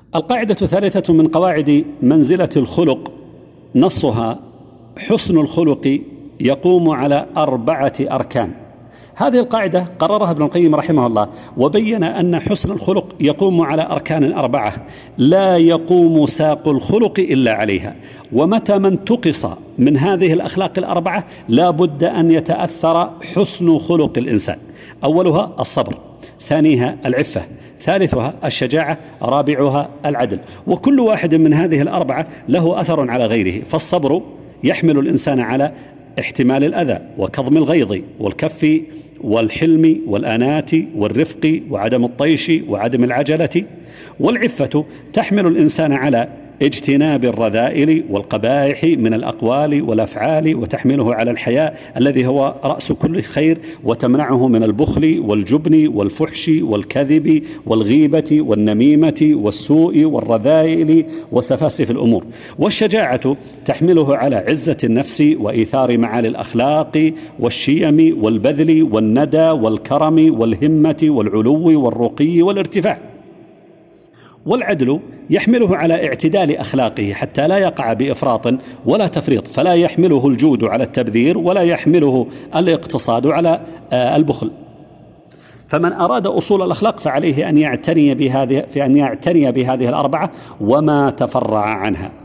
القاعدة الثالثة من قواعد منزلة الخلق نصها: حسن الخلق يقوم على 4 أركان. هذه القاعدة قررها ابن القيم رحمه الله، وبين أن حسن الخلق يقوم على أركان 4 لا يقوم ساق الخلق إلا عليها، ومتى ما انتقص من هذه الأخلاق 4 لا بد أن يتأثر حسن خلق الإنسان. أولها الصبر، ثانيها العفة، ثالثها الشجاعة، رابعها العدل. وكل واحد من هذه 4 له أثر على غيره. فالصبر يحمل الإنسان على احتمال الأذى وكظم الغيظ والكف والحلم والأنات والرفق وعدم الطيش وعدم العجلة. والعفة تحمل الإنسان على اجتناب الرذائل والقبائح من الأقوال والأفعال، وتحمله على الحياء الذي هو رأس كل خير، وتمنعه من البخل والجبن والفحش والكذب والغيبة والنميمة والسوء والرذائل وسفاسف الأمور. والشجاعة تحمله على عزة النفس وإيثار معالي الأخلاق والشيم والبذل والندى والكرم والهمة والعلو والرقي والارتفاع. والعدل يحمله على اعتدال أخلاقه حتى لا يقع بإفراط ولا تفريط، فلا يحمله الجود على التبذير ولا يحمله الاقتصاد على البخل. فمن أراد أصول الأخلاق فعليه أن يعتني بهذه 4 وما تفرع عنها.